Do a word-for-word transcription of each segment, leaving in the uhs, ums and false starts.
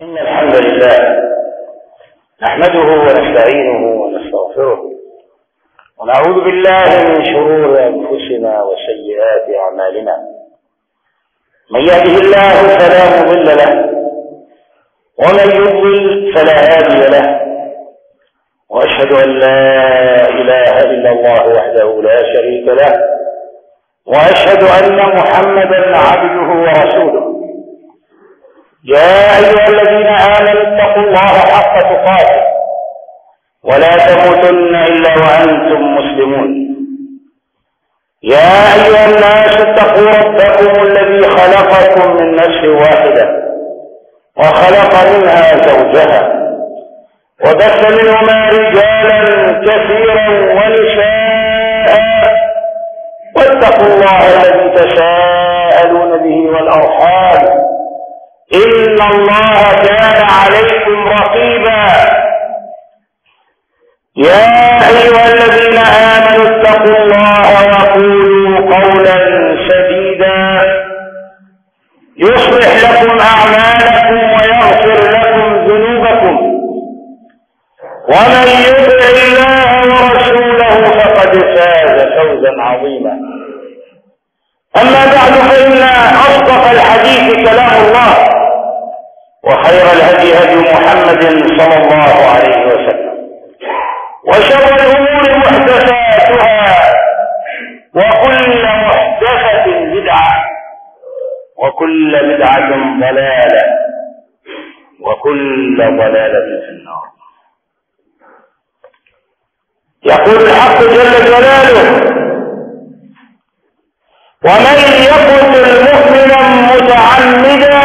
إن الحمد لله نحمده ونستعينه ونستغفره ونعوذ بالله من شرور أنفسنا وسيئات أعمالنا. من يهده الله فلا مضل له ومن يضلل فلا هادي له، وأشهد أن لا إله إلا الله وحده لا شريك له، وأشهد أن محمدا عبده ورسوله. يا أيها الذين آمنوا اتقوا الله حق تقاته ولا تموتن إلا وأنتم مسلمون. يا أيها الناس اتقوا ربكم الذي خلقكم من نفس واحدة وخلق منها زوجها وبث منهما رجالا كثيرا ونساء، واتقوا الله الذي تساءلون به والأرحام إن الله كان عليكم رقيبا. يا أيها الذين آمنوا اتقوا الله وقولوا قولا سديدا يصلح لكم أعمالكم ويغفر لكم ذنوبكم، ومن يطع الله ورسوله فقد فاز فوزا عظيما. أما بعد، فإن أصدق الحديث كلام الله، وخير الهدي هدي محمد صلى الله عليه وسلم، وشر الأمور محدثاتها، وكل محدثة بدعة، وكل بدعة ضلالة، وكل ضلالة في النار. يقول الحق جل جلاله: ومن يقتل مؤمنا متعمدا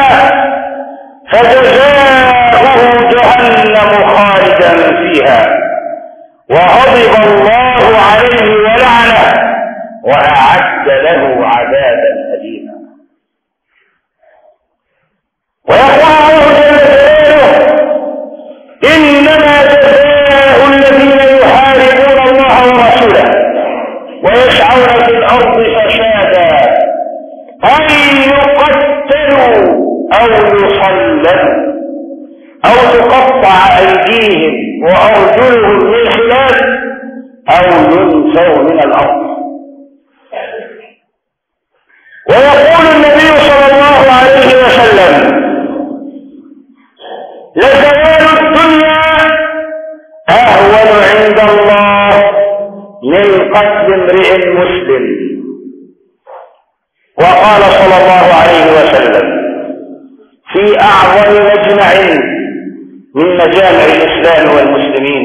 فجزاؤه جهنم خالدا فيها وغضب الله عليه ولعنه وأعد له عذابا أليما. ويقول الله جل جلاله: إنما جزاء الذين يحاربون الله ورسوله ويسعون في الأرض فسادا أن يقتلوا أو يصلبوا أو تقطع أيديهم وأرجلهم من خلاف أو ينفوا من الأرض. ويقول النبي صلى الله عليه وسلم: لزوال الدنيا أهون عند الله من قتل امرئ مسلم. وقال صلى الله عليه وسلم في أعظم مجمع من مجامع الإسلام والمسلمين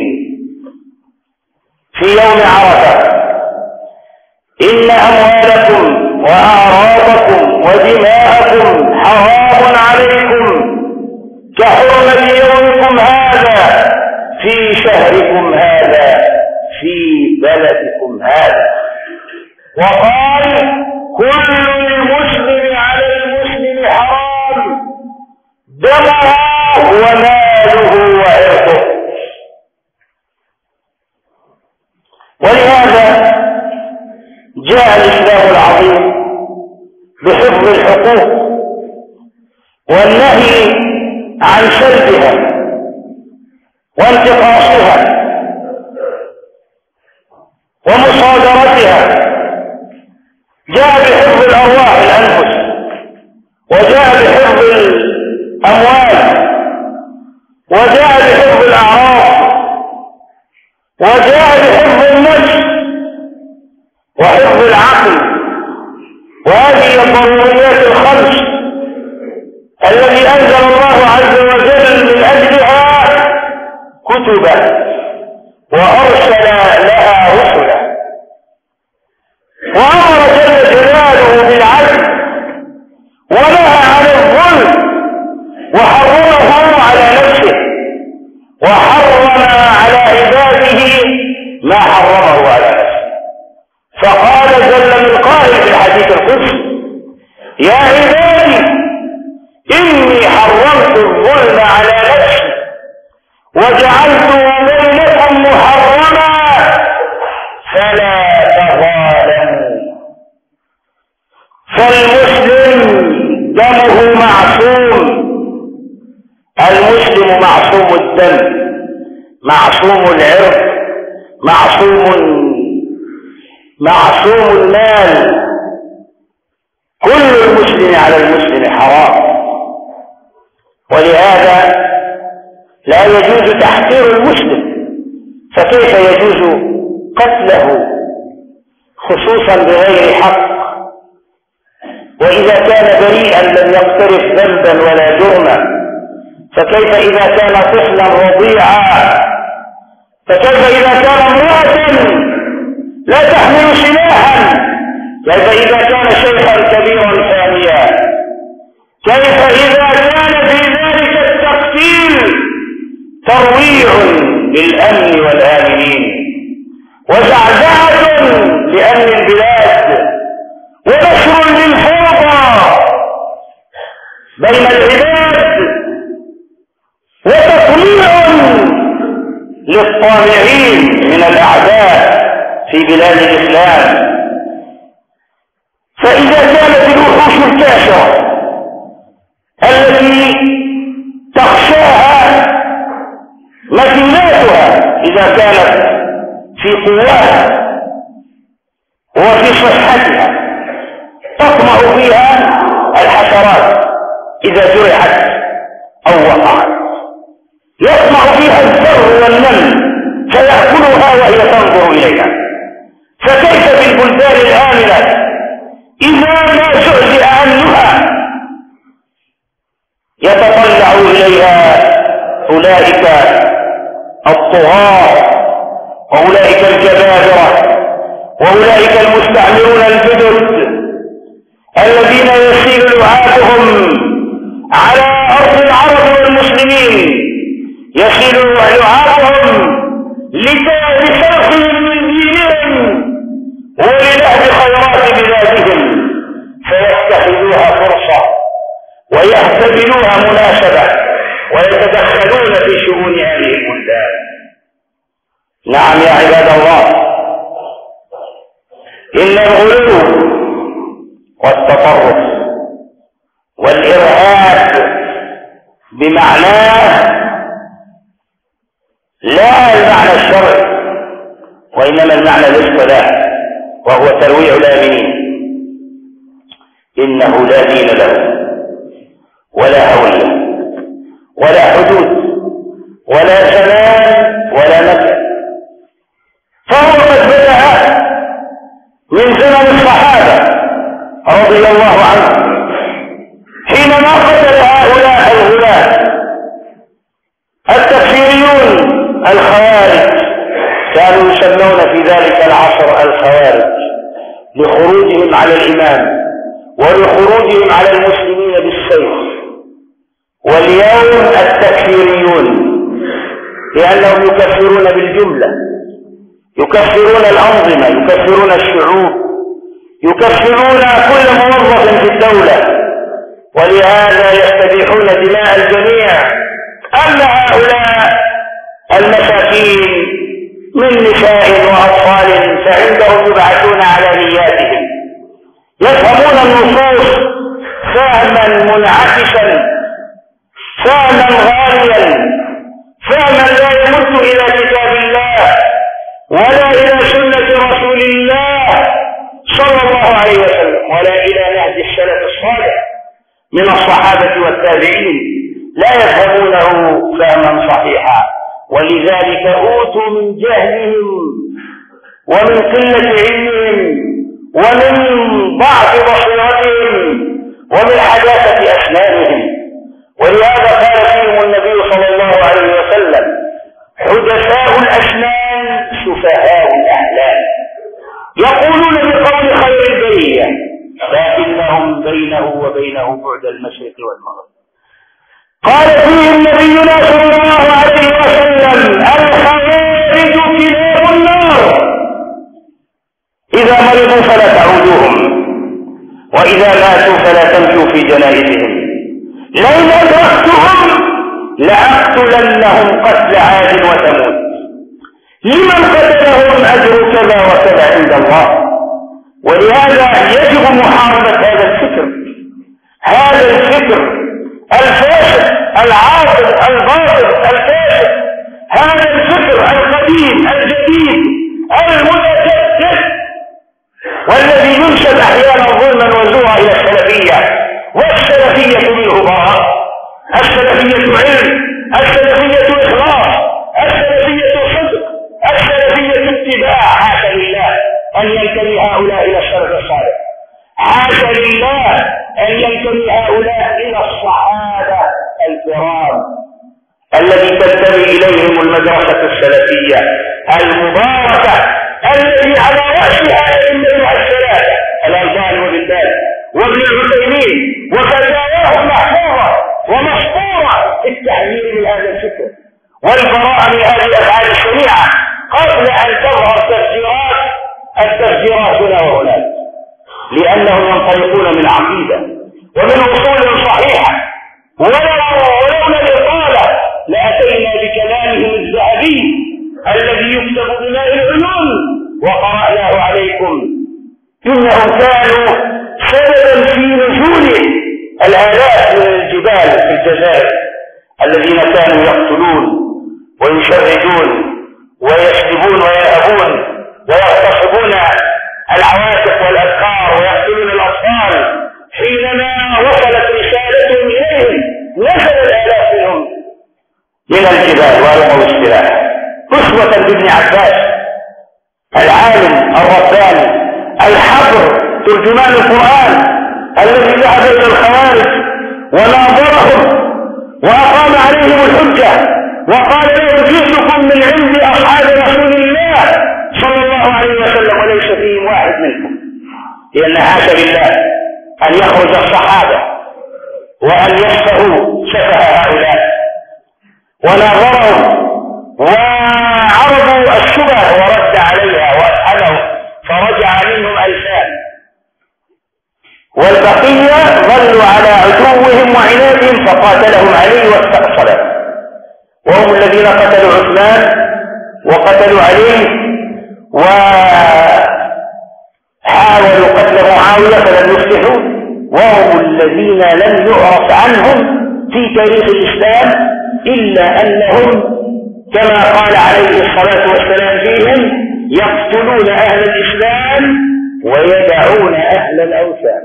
في يوم عرفة: إن أموالكم وأعراضكم ودماءكم حرام عليكم كحرمة يومكم هذا في شهركم هذا في بلدكم هذا. وقال: كل المسلم على المسلم حرام دمه وماله وعرضه. ولهذا جاء الإسلام العظيم بحفظ الحقوق والنهي عن سلبها وانتقاصها ومصادرتها. جاء بحفظ الأرواح الأنفس، وجاء بحفظ الأموال، وجاء بحفظ الأعراض، وجاء بحفظ النفس وحفظ العقل. وهذه الضروريات الخمس التي أنزل الله عز وجل من أجلها كتبه وأرسل لها رسله، وأمر جل جلاله بالعدل ونهى عن الظلم وحرمه على نفسه وحرم على عباده ما حرمه على نفسه. فقال جل من قائل في الحديث القدسي: يا عبادي إني حرمت الظلم على نفسي وجعلته بينكم محرما فلا تظالموا. فالمسلم دمه معصوم المسلم معصوم الدم، معصوم العرض، معصوم معصوم المال. كل المسلم على المسلم حرام، ولهذا لا يجوز تحقير المسلم، فكيف يجوز قتله خصوصا بغير حق؟ وإذا كان بريئا لم يقترف ذنبا ولا جرما، فكيف إذا كان طفلا رضيعا؟ فكيف إذا كان امرأة لا تحمل سلاحا؟ كيف إذا كان شيخا كبيرا ثانيا؟ كيف إذا كان في ذلك التقتيل ترويع للأمن والآمنين وزعزعة لأمن البلاد ونشر للفوضى بين العباد وتطليع للطامعين من الأعداء في بلاد الإسلام. فإذا كانت الوحوش الكاشرة التي تخشاها مديناتها إذا كانت في قواها وفي صحتها تطمع فيها الحشرات إذا جرحت أو وقعت، يطمع فيها الذر والنمل فيأكلها وهي تنظر إليها. فكيف بالبلدان الآمنة إذا ما زعزع عنها يتطلع إليها أولئك الطغاة وأولئك الجبابرة وأولئك المستعمرون الجدد الذين يسيل لعابهم على أرض العرب والمسلمين، يسيل لعابهم لسرقهم من دينهم ولنهب خيرات بلادهم، فيتخذوها فرصة ويهتبلوها مناسبة ويتدخلون في شؤون هذه البلدان. نعم يا عباد الله، إن الغلو والتطرف والإرهاب بمعناه لا المعنى الشرعي، وإنما المعنى الاصطلاحي، وهو ترويع الآمنين. إنه لا دين له ولا هوية ولا حدود ولا زمان ولا مكان، فهو قد بدأ من زمن الصحابة رضي الله عنهم حينما قتل هؤلاء الغلاة التكفيريون الخوارج، كانوا يسمون في ذلك العصر الخوارج لخروجهم على الإمام ولخروجهم على المسلمين بالسيف. واليوم التكفيريون لأنهم يكفرون بالجملة، يكفرون الأنظمة، يكفرون الشعوب، يكفرون كل موظف في الدولة، ولهذا يستبيحون دماء الجميع. أما هؤلاء المساكين من نساء وأطفال فعندهم يبعثون على نياتهم، يفهمون النصوص فهما منعكسا، فهما غاليا، فهما لا يمد إلى كتاب الله ولا إلى سنة رسول الله صلى الله عليه وسلم ولا إلى نهج السلف الصالح من الصحابة والتابعين، لا يفهمونه فهما صحيحا. ولذلك أوتوا من جهلهم ومن قلة علمهم ومن ضعف بصيرتهم ومن حداثة أسنانهم. ولهذا قال فيهم النبي صلى الله عليه وسلم: حدثاء الأسنان سفهاء الأحلام، يقولون بقول خير البرية لكنهم بينه وبينه بعد المشرق والمغرب. قال فيهم نبينا صلى الله عليه وسلم: الخوارج كلاب النار، إذا مرضوا فلا تعودوهم وإذا ماتوا فلا تمشوا في جنائزهم، لئن أدركتهم لأقتلنهم قتل عاد وثمود، لمن قتلهم أجر كذا وكذا عند الله. ولهذا يجب محاربة هذا الفكر، هذا الفكر الفاسد العاطل الباطل الفاسد، هذا الفكر القديم الجديد المتجدد والذي ينسب احيانا ظلما وزورا الى السلفيه، والسلفيه منه براء، السلفيه علم، السلفيه اخلاص، السلفيه صدق، السلفيه اتباع. حاشا لله ان ينتمي هؤلاء الى السلف الصالح، حاشا لله ان ينتمي هؤلاء الى الصحابه الكرام الذي تنتمي اليهم المدرسه السلفيه المباركه الذي على راسها ائمتها الثلاثه الالباني وابن باز وابن العثيمين، وفتاواهم محفوظه ومسطوره التحذير من هذا الفكر والبراءه من هذه الافعال الشنيعه قبل ان تظهر تفسيرات التفسيرات هنا وهناك، لانهم ينطلقون من عقيده ومن اصول صحيحه. ولولا الاطاله لاتينا بكلامهم الذهبي الذي يكتب بماء العيون وقرأناه عليكم. إنهم كانوا سببا في نزول الآلاف من الجبال في الجزائر الذين كانوا يقتلون ويشردون ويسلبون ويأبون ويغتصبون العواتق والأذكار ويقتلون الأطفال. حينما وصلت رسالتهم إليهم نزل الآلاف منهم من الجبال وألقوا السلاح. أسوة بابن عباس العالم الرباني الحبر ترجمان القرآن الذي ذهب إلى الخوارج وناظرهم وأقام عليهم الحجة وقال لهم جئتكم من عند أصحاب رسول الله صلى الله عليه وسلم وليس فيهم واحد منكم، لأن حاشا لله أن يخرج الصحابة وأن يسفهوا سفه هؤلاء. وناظرهم وعرضوا الشبه ورد عليها وأسألهم فرجع منهم ألفان، والبقية ظلوا على عدوهم وعنادهم فقاتلهم علي واستأصلهم، وهم الذين قتلوا عثمان وقتلوا علي وحاولوا قتل معاوية فلم يفلحوا، وهم الذين لم يعرف عنهم في تاريخ الإسلام إلا أنهم كما قال عليه الصلاة والسلام فيهم يقتلون أهل الإسلام ويدعون أهل الأوثان.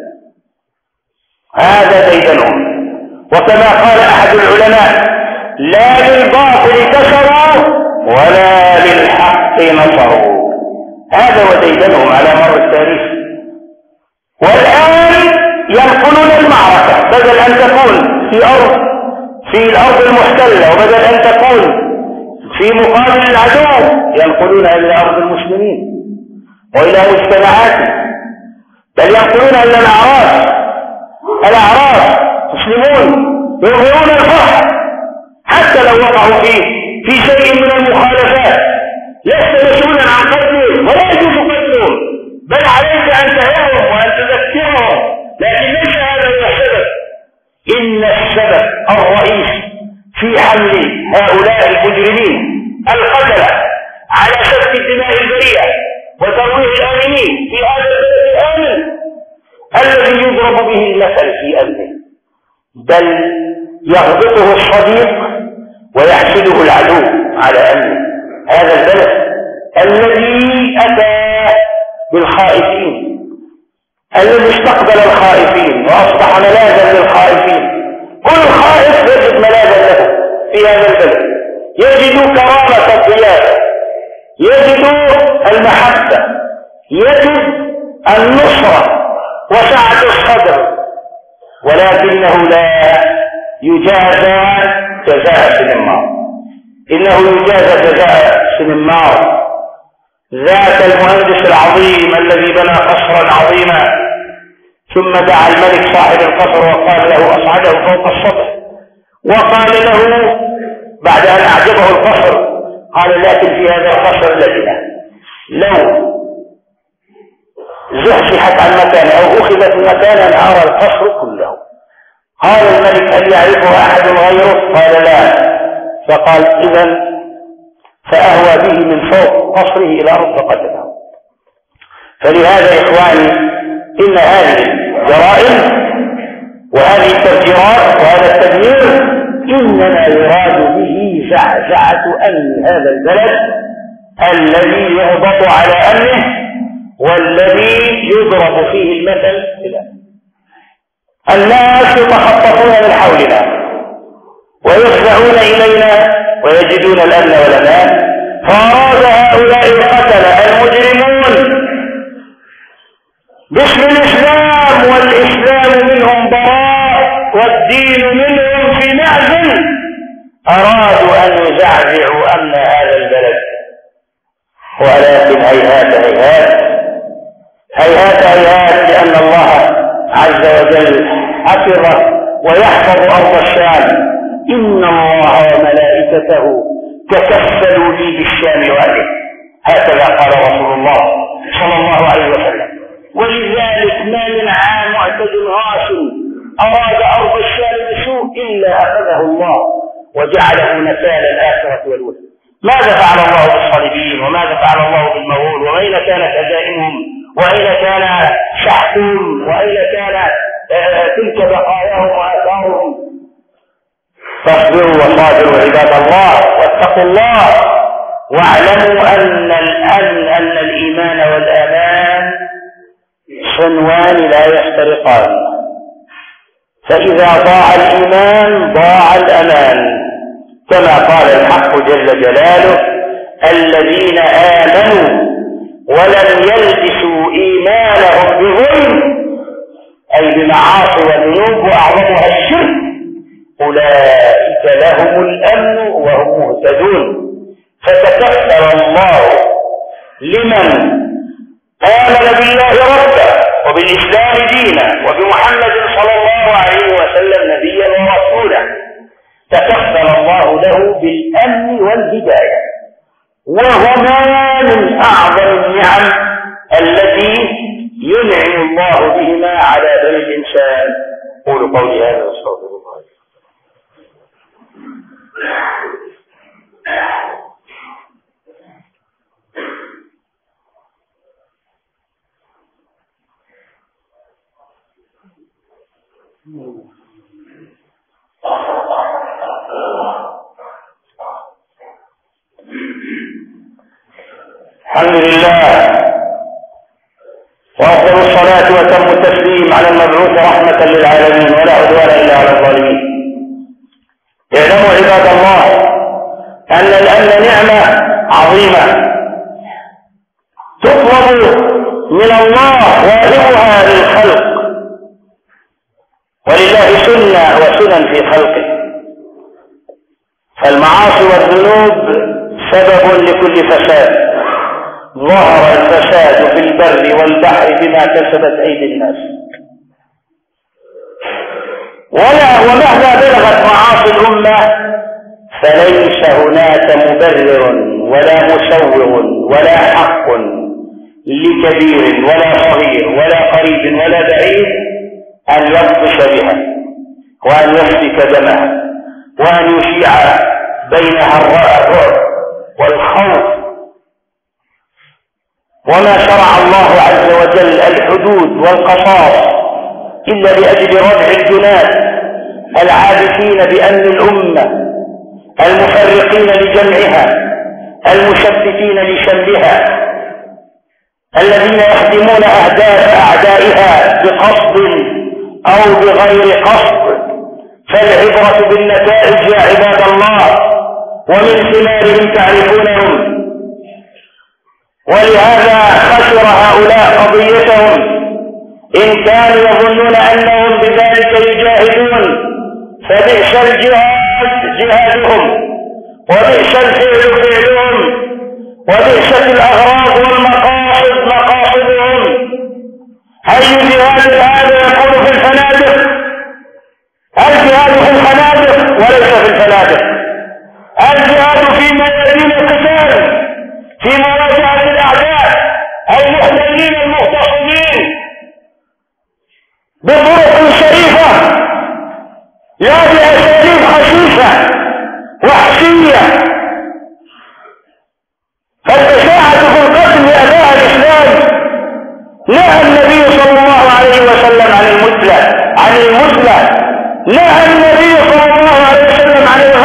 هذا ديدنهم. وكما قال أحد العلماء لا للباطل كسروا ولا للحق نصروا. هذا وديدنهم على مر التاريخ. والآن ينقلون المعركة بدل أن تكون في أرض في الأرض المحتلة وبدل أن تكون في مقابل العدو ينقلونها إلى أرض المسلمين وإلى مجتمعاتهم، بل ينقلونها إلى الأعراف. الأعراف مسلمون يظهرون الفخر حتى لو وقعوا فيه في شيء من المخالفات، لست مسؤولا عن قتلهم ولا يجوز قتلهم، بل عليك أن تهيئهم وأن تذكرهم، لكن ليس هذا هو السبب. إن السبب الرئيس في حمل هؤلاء المجرمين القتلة على سفك الدماء البريئة وترويع الآمنين في هذا البلد الآمن الذي يضرب به المثل في أمنه، بل يغبطه الصديق ويحسده العدو على أمنه. هذا البلد الذي أتى بالخائفين، الذي استقبل الخائفين وأصبح ملاذا للخائفين. كل خائف يجد ملاذا له في هذا البلد، يجد كرامة الضيافة، يجد المحبة، يجد النصرة وسعة الصدر، ولكنه لا يجازى جزاء سنمار. إنه يجازى جزاء سنمار ذاك المهندس العظيم الذي بنى قصرا عظيما ثم دعا الملك صاحب القصر وقال له أصعده فوق السطح، وقال له بعد أن أعجبه القصر قال لكن في هذا القصر لجنة لو زحزحت عن مكان أو أخذت مكان انهار القصر كله. قال الملك هل يعرفه أحد غيره؟ قال لا. فقال إذن فأهوى به من فوق قصره إلى الأرض فقتله. فلهذا إخواني إن هذه جرائم وهذه التفجيرات وهذا التدمير إنما يراد به زعزعة أمن هذا البلد الذي يهبط على أمنه والذي يضرب فيه المثل بالأمن. الناس يتخطفون من حولنا ويفزعون إلينا ويجدون الأمن والأمان، فأراد هؤلاء القتلة المجرمون باسم الإسلام والإسلام منهم براء والدين منهم في معزل، أرادوا أن يزعزعوا أمن هذا البلد، ولكن هيهات هيهات هيهات هيهات لأن الله عز وجل حفظ ويحفظ أرض الشام. إن الله وملائكته تكفلوا لي بالشام وأهله، هكذا قال رسول الله صلى الله عليه وسلم. ولذلك ما من عام معتد غاشم أراد أرض الشام بسوء إلا أخذه الله وجعله نكال الآخرة والأولى. ماذا فعل الله بالصليبيين وماذا فعل الله بالمغول وأين كانت هزائمهم وأين كان شحطهم وأين كان تلك بقاياهم وآثارهم؟ فاصبروا وصابروا عباد الله واتقوا الله واعلموا أن الأمن أن الإيمان والأمان صنوان لا يفترقان، فإذا ضاع الإيمان ضاع الأمان، كما قال الحق جل جلاله: الذين آمنوا ولم يلبسوا إيمانهم بظلم، أي بمعاصي وذنوب وأعظمها الشرك، أولئك لهم الأمن وهم مهتدون. فتكفل الله لمن آمن بالله ربا وبالإسلام دينا وبمحمد صلى الله عليه وسلم نبيا ورسولا، تكفل الله له بالأمن والهداية، وهما من أعظم النعم التي ينعم الله بهما على بني الإنسان. قولوا قولي هذا واستغفر الله. الحمد لله وأفضل الصلاة وتم التسليم على المبعوث رحمة للعالمين، ولا عدوان إلا على الظالمين. اعلموا عباد الله أن الأمن نعمة عظيمة تطلب من الله واهبها للخلق، ولله سنة وسنن في خلقه، فالمعاصي والذنوب سبب لكل فساد. ظهر الفساد في البر والبحر بما كسبت أيدي الناس، ولا ومهما بلغت معاصي الأمة فليس هناك مبرر ولا مسوغ ولا حق لكبير ولا صغير ولا قريب ولا بعيد أن يبطش بها وأن يسفك دمها وأن يشيع بينها الرعب والخوف. وما شرع الله عز وجل الحدود والقصاص إلا لأجل ردع الجنات العابثين بأمن الأمة، المفرقين لجمعها، المشتتين لشملها، الذين يخدمون أهداف أعدائها بقصد أو بغير قصد. فالعبرة بالنتائج يا عباد الله، ومن ثمارهم تعرفونهم. ولهذا خسر هؤلاء قضيتهم إن كانوا يظنون أنهم بذلك يجاهدون، فبئس الجهاد جهادهم وبئس الفعل فعلهم وبئست الأغراض والمقاصد مقاصدهم. أي جهاد هذا يكون في الفنادق؟ الجهاد في الفنادق وليس في الفنادق، الجهاد في ميادين القتال في مواجهة الأعداء المحتلين المغتصبين بطرق شريفة لا بأساليب خسيسة وحشية. فالبشاعة في القتل لأداء الإسلام نهى النبي صلى الله عليه وسلم عن المثلى عن المثلى نهى النبي صلى الله عليه وسلم عن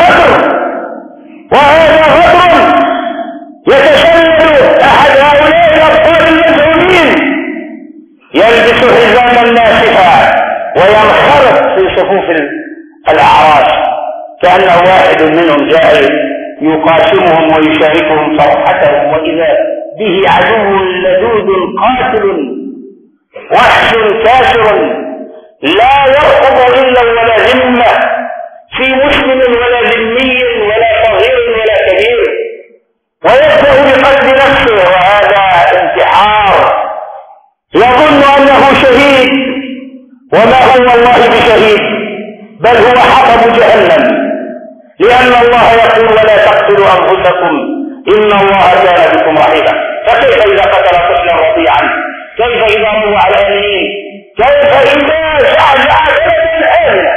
كأنه واحد منهم جاء يقاسمهم ويشاركهم فرحتهم، وإذا به عدو لدود قاتل وحش كافر لا يرقب إلا ولا ذمة في مسلم ولا ذمي ولا صغير ولا كبير، ويبدأ بقتل نفسه، وهذا انتحار. يظن أنه شهيد وما هو والله بشهيد، بل هو حطب جهنم، لأن الله يقول ولا تقتلوا أنفسكم إن الله كان بكم رحيما. فكيف إذا قتل طفلا رضيعا؟ كيف إذا روى على الآمنين؟ كيف إذا فعل عادة آمنة؟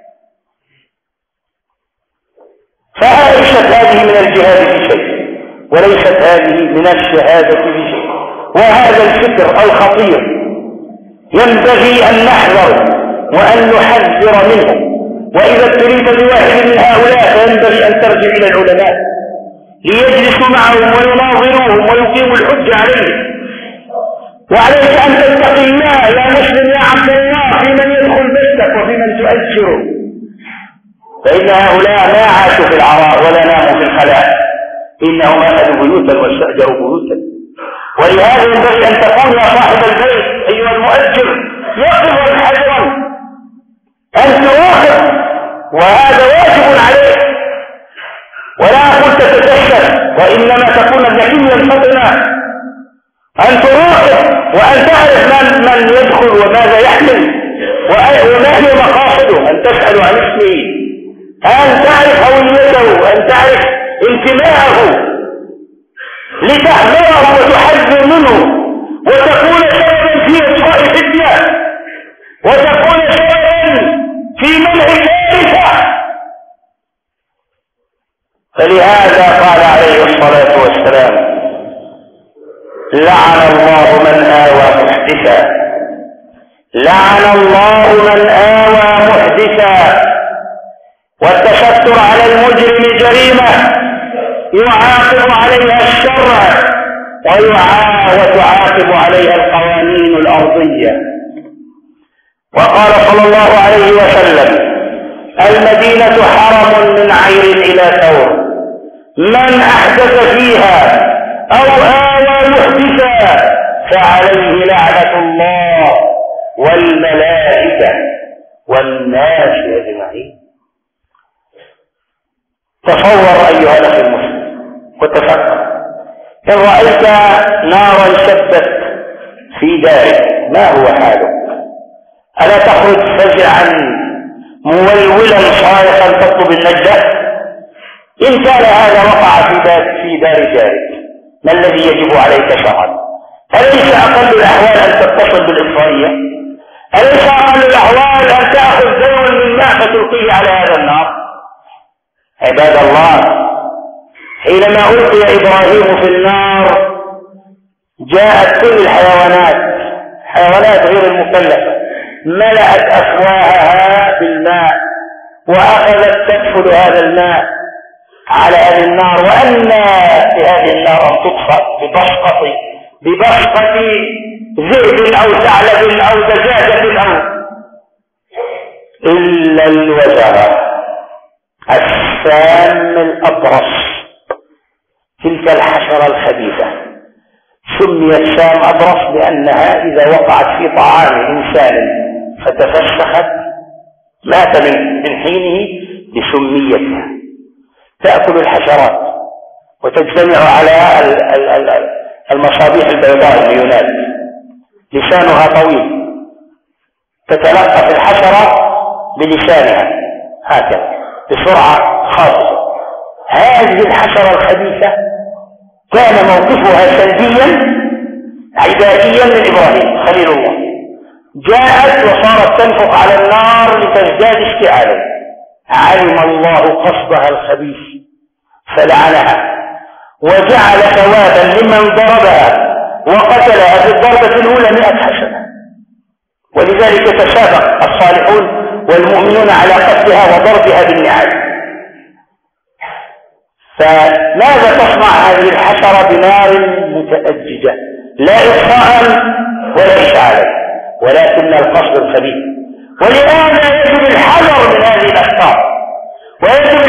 فليست هذه من الجهاد في شيء، وليست هذه من الشهادة في شيء. وهذا الفكر الخطير ينبغي أن نحذر وأن نحذر منه. وإذا ابتليت بواحد من هؤلاء فينبغي أن ترجع إلى العلماء ليجلسوا معهم ويناظروهم ويقيموا الحجة عليه. وعليك أن تتقي الله يا مسلم يا عبد الله في من يدخل بيتك وفي من تؤجره، فإن هؤلاء ما عاشوا في العراء ولا ناموا في الخلاء، إنهم أخذوا بيوتا واستأجروا بيوتا. ولهذا ينبغي أن تكون يا صاحب البيت أيها المؤجر يقظا حذرا أن تراقب، وهذا واجب عليك. ولا أقول تتكشف، وإنما تكون ذكيا فطنا أن تراقب وأن تعرف من, من يدخل وماذا يحمل وما هي مقاصده، أن تسأل عن اسمه، أن تعرف هويته، أن تعرف انتماءه لتحذره وتحذر منه، وتكون سببا في إطفاء فتنة، وتكون سببا في منع كارثة. فلهذا قال عليه الصلاة والسلام لعن الله من آوى محدثا، لعن الله من آوى محدثا. والتستر على المجرم جريمة يعاقب عليها الشرع وتعاقب عليها القوانين الأرضية. وقال صلى الله عليه وسلم المدينة حرم من عير إلى ثور، من أحدث فيها أو آوى محدثا فعليه لعنة الله والملائكة والناس أجمعين. تصور أيها الأخ المسلم وتفكر، إن رأيت نارا شبت في دارك ما هو حالك؟ ألا تخرج فزعا مولولا صارخا تطلب النجدة؟ إن كان هذا وقع في دار, في دار جارك ما الذي يجب عليك شرعا؟ أليس أقل الأحوال أن تتصل بالإصرارية؟ أليس أقل الأحوال أن تأخذ دوا من ماء فتلقيه على هذا النار؟ عباد الله، حينما ألقي إبراهيم في النار جاءت كل الحيوانات، حيوانات غير المكلفة، ملأت أفواهها بالماء وأخذت تدخل هذا الماء على أهل النار. وأن في هذه النار أن تطفأ ببسقة ببسقة ذئب أو ثعلب أو دجاجة أو إلا الوزغ السام الأبرص، تلك الحشرة الخبيثة سميت سام أبرص لأنها إذا وقعت في طعام إنسان فتفسخت مات من حينه بسميتها. تأكل الحشرات وتجتمع على المصابيح البيضاء الميونات، لسانها طويل، تتلقف الحشرة بلسانها هكذا بسرعة خاصة. هذه الحشرة الخبيثة كان موقفها سلبيا عباديا من إبراهيم خليل الله، جاءت وصارت تنفق على النار لتزداد اشتعالا، علم الله قصدها الخبيث فلعنها وجعل ثوابا لمن ضربها وقتلها في الضربة الأولى مئة حسنة. ولذلك تسابق الصالحون والمؤمنون على قتلها وضربها بالنعال. فماذا تصنع هذه الحشرة بنار متأججة؟ لا إطفاء ولا إشعالا، ولكن القصد الخبيث. ولهذا يجب الحذر من هذه الأخطار، ويجب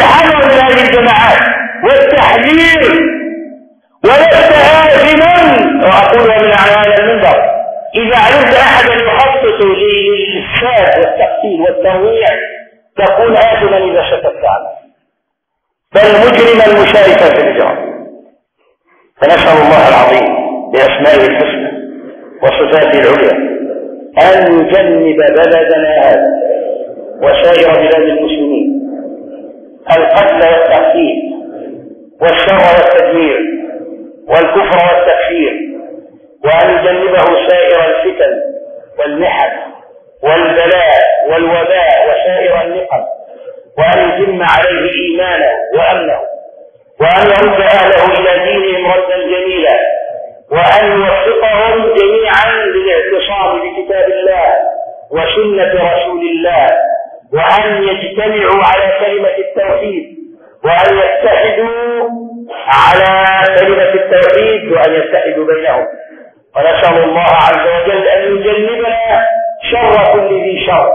إذا علمت أحدا يخطط للإفساد والتقتيل والترويع تكون آثما إذا شككت عنه، بل مجرما مشاركا في الإجرام. فنسأل الله العظيم بأسمائه الحسنى وصفاته العليا أن يجنب بلدنا هذا وسائر بلاد المسلمين القتل والتقتيل والشر والتدمير والكفر والتكفير، وأن يجنبه سائر الفتن والمحن والبلاء والوباء وسائر النقم، وأن يتم عليه إيمانه وأمنه، وأن يرد أهله إلى دينهم ردا جميلا، وأن يوفقهم جميعا للاعتصام بكتاب الله وسنة رسول الله، وأن يجتمعوا على كلمة التوحيد، وأن يتحدوا على كلمة التوحيد، وأن يتحدوا بينهم. ونسأل الله عز وجل أن يجنبنا شر كل ذي شر،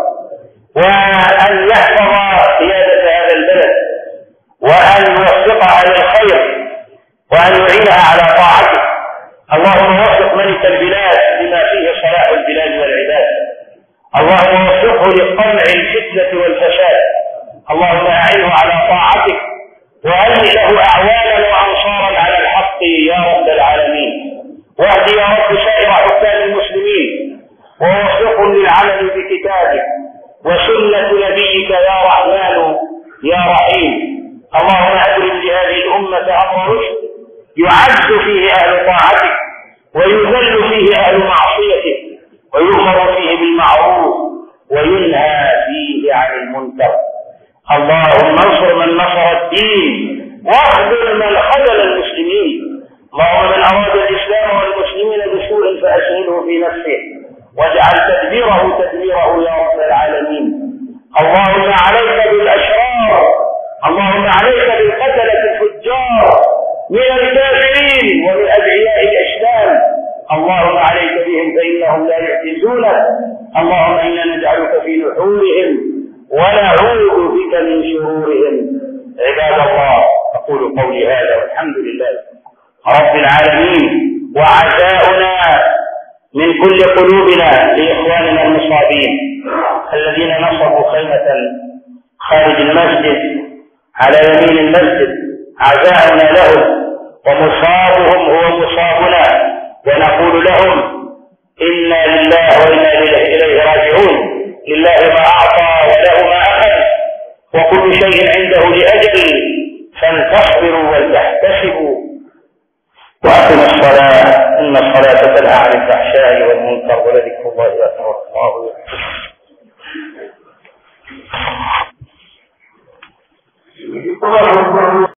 وأن يحفظ قيادة هذا البلد، وأن يوفقها للخير، وأن يعينها على طاعته. اللهم وفق ملك البلاد لما فيه صلاح البلاد والعباد، اللهم وفقه لقمع الفتنة والفساد، اللهم أعنه على طاعتك، وهيئ له أعوانا وأنصارا على الحق يا رب العالمين. واهد يا رب سائر حكام المسلمين، ووفقهم للعمل بكتابك وسنة نبيك يا رحمن يا رحيم. اللهم أبرم لهذه الأمة أمر رشد يعز فيه أهل طاعتك، ويذل فيه أهل معصيتك، ويؤمر فيه بالمعروف وينهى فيه عن المنكر. اللهم انصر من نصر الدين، واخذل من خذل المسلمين. اللهم من أراد الإسلام والمسلمين بسوء فأشغله في نفسه، واجعل تدبيره تدبيره يا رب العالمين. اللهم عليك بالأشرار، اللهم عليك بالقتلة الفجار من الكافرين ومن أدعياء الإسلام، اللهم عليك بهم فإنهم لا يعجزونك. اللهم إنا نجعلك في نحورهم ونعوذ بك من شرورهم. عباد الله، أقول قولي هذا والحمد لله رب العالمين، وعزاؤنا من كل قلوبنا لإخواننا المصابين الذين نصبوا خيمة خارج المسجد على يمين المسجد، عزاؤنا لهم، ومصابهم هو مصابنا، ونقول لهم إنا لله وإنا إليه راجعون. لله ما أعطى وله ما أخذ، وكل شيء عنده لأجل، فانتصبروا ولتحتسبوا وأقم الصلاة إن الصلاة تنهى عن الفحشاء والمنكر ولذكر الله أكبر. الله أكبر.